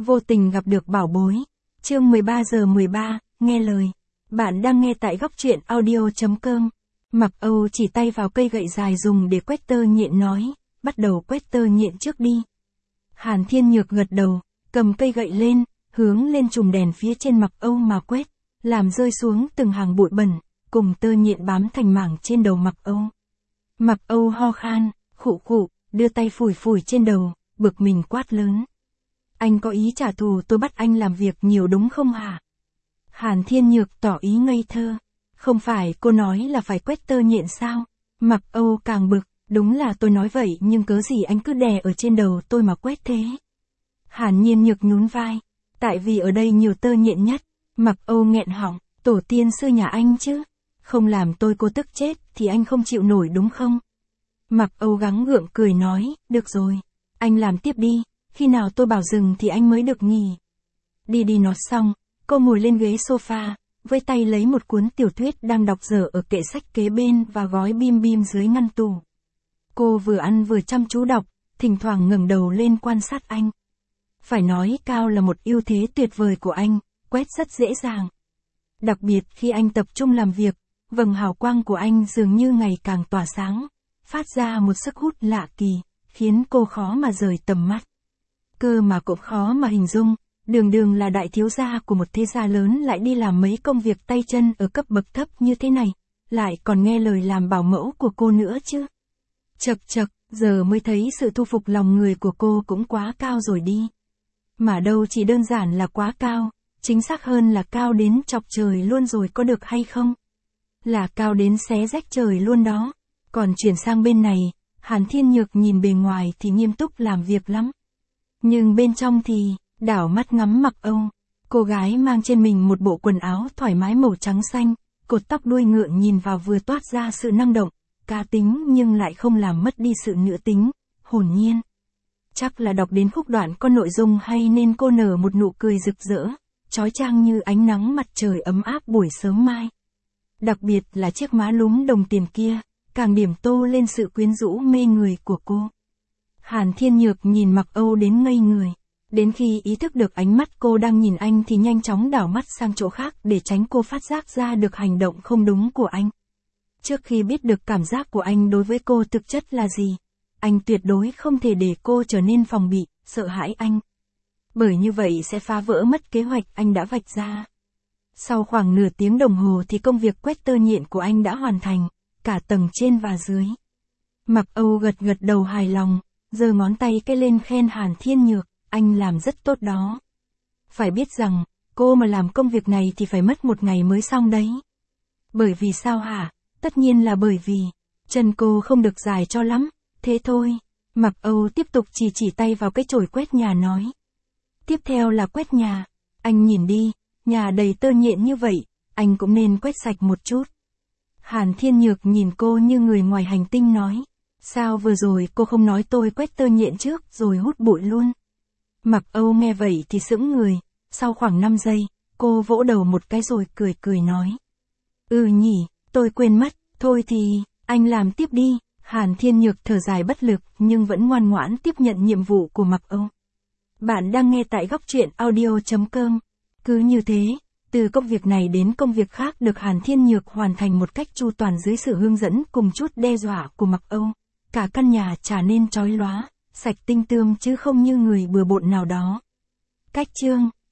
Vô tình gặp được bảo bối. Chương 13:13, nghe lời. Bạn đang nghe tại góc truyện audio.com. Mặc Âu chỉ tay vào cây gậy dài dùng để quét tơ nhện nói, bắt đầu quét tơ nhện trước đi. Hàn Thiên Nhược gật đầu, cầm cây gậy lên, hướng lên chùm đèn phía trên Mặc Âu mà quét, làm rơi xuống từng hàng bụi bẩn, cùng tơ nhện bám thành mảng trên đầu Mặc Âu. Mặc Âu ho khan, khụ khụ, đưa tay phủi phủi trên đầu, bực mình quát lớn. Anh có ý trả thù tôi bắt anh làm việc nhiều đúng không hả? Hàn Thiên Nhược tỏ ý ngây thơ. Không phải cô nói là phải quét tơ nhện sao? Mặc Âu càng bực, đúng là tôi nói vậy nhưng cớ gì anh cứ đè ở trên đầu tôi mà quét thế? Hàn Nhiên Nhược nhún vai. Tại vì ở đây nhiều tơ nhện nhất. Mặc Âu nghẹn họng, tổ tiên xưa nhà anh chứ. Không làm tôi cô tức chết thì anh không chịu nổi đúng không? Mặc Âu gắng gượng cười nói, được rồi. Anh làm tiếp đi, khi nào tôi bảo dừng thì anh mới được nghỉ. Đi nói xong, cô ngồi lên ghế sofa, với tay lấy một cuốn tiểu thuyết đang đọc dở ở kệ sách kế bên và gói bim bim dưới ngăn tủ. Cô vừa ăn vừa chăm chú đọc, thỉnh thoảng ngẩng đầu lên quan sát anh. Phải nói cao là một ưu thế tuyệt vời của anh, quét rất dễ dàng. Đặc biệt khi anh tập trung làm việc, vầng hào quang của anh dường như ngày càng tỏa sáng, phát ra một sức hút lạ kỳ, khiến cô khó mà rời tầm mắt. Cơ mà cũng khó mà hình dung, đường là đại thiếu gia của một thế gia lớn lại đi làm mấy công việc tay chân ở cấp bậc thấp như thế này, lại còn nghe lời làm bảo mẫu của cô nữa chứ. Chậc, giờ mới thấy sự thu phục lòng người của cô cũng quá cao rồi đi. Mà đâu chỉ đơn giản là quá cao, chính xác hơn là cao đến chọc trời luôn rồi có được hay không? Là cao đến xé rách trời luôn đó. Còn chuyển sang bên này, Hàn Thiên Nhược nhìn bề ngoài thì nghiêm túc làm việc lắm. Nhưng bên trong thì, đảo mắt ngắm Mặc Âu. Cô gái mang trên mình một bộ quần áo thoải mái màu trắng xanh, cột tóc đuôi ngựa nhìn vào vừa toát ra sự năng động, cá tính nhưng lại không làm mất đi sự nữ tính, hồn nhiên. Chắc là đọc đến khúc đoạn có nội dung hay nên cô nở một nụ cười rực rỡ, chói chang như ánh nắng mặt trời ấm áp buổi sớm mai. Đặc biệt là chiếc má lúm đồng tiền kia, càng điểm tô lên sự quyến rũ mê người của cô. Hàn Thiên Nhược nhìn Mặc Âu đến ngây người. Đến khi ý thức được ánh mắt cô đang nhìn anh thì nhanh chóng đảo mắt sang chỗ khác để tránh cô phát giác ra được hành động không đúng của anh. Trước khi biết được cảm giác của anh đối với cô thực chất là gì, anh tuyệt đối không thể để cô trở nên phòng bị, sợ hãi anh. Bởi như vậy sẽ phá vỡ mất kế hoạch anh đã vạch ra. Sau khoảng nửa tiếng đồng hồ thì công việc quét tơ nhện của anh đã hoàn thành, cả tầng trên và dưới. Mặc Âu gật đầu hài lòng, giơ ngón tay cái lên khen Hàn Thiên Nhược, anh làm rất tốt đó. Phải biết rằng, cô mà làm công việc này thì phải mất một ngày mới xong đấy. Bởi vì sao hả? Tất nhiên là bởi vì, chân cô không được dài cho lắm, thế thôi. Mặc Âu tiếp tục chỉ tay vào cái chổi quét nhà nói. Tiếp theo là quét nhà, anh nhìn đi, nhà đầy tơ nhện như vậy, anh cũng nên quét sạch một chút. Hàn Thiên Nhược nhìn cô như người ngoài hành tinh nói. Sao vừa rồi cô không nói tôi quét tơ nhện trước rồi hút bụi luôn? Mặc Âu nghe vậy thì sững người, sau khoảng 5 giây, cô vỗ đầu một cái rồi cười nói. Nhỉ, tôi quên mất, thôi thì, anh làm tiếp đi. Hàn Thiên Nhược thở dài bất lực nhưng vẫn ngoan ngoãn tiếp nhận nhiệm vụ của Mặc Âu. Bạn đang nghe tại góc truyện audio.com. Cứ như thế, từ công việc này đến công việc khác được Hàn Thiên Nhược hoàn thành một cách chu toàn dưới sự hướng dẫn cùng chút đe dọa của Mặc Âu. Cả căn nhà trở nên chói lóa, sạch tinh tươm chứ không như người bừa bộn nào đó. Cách chương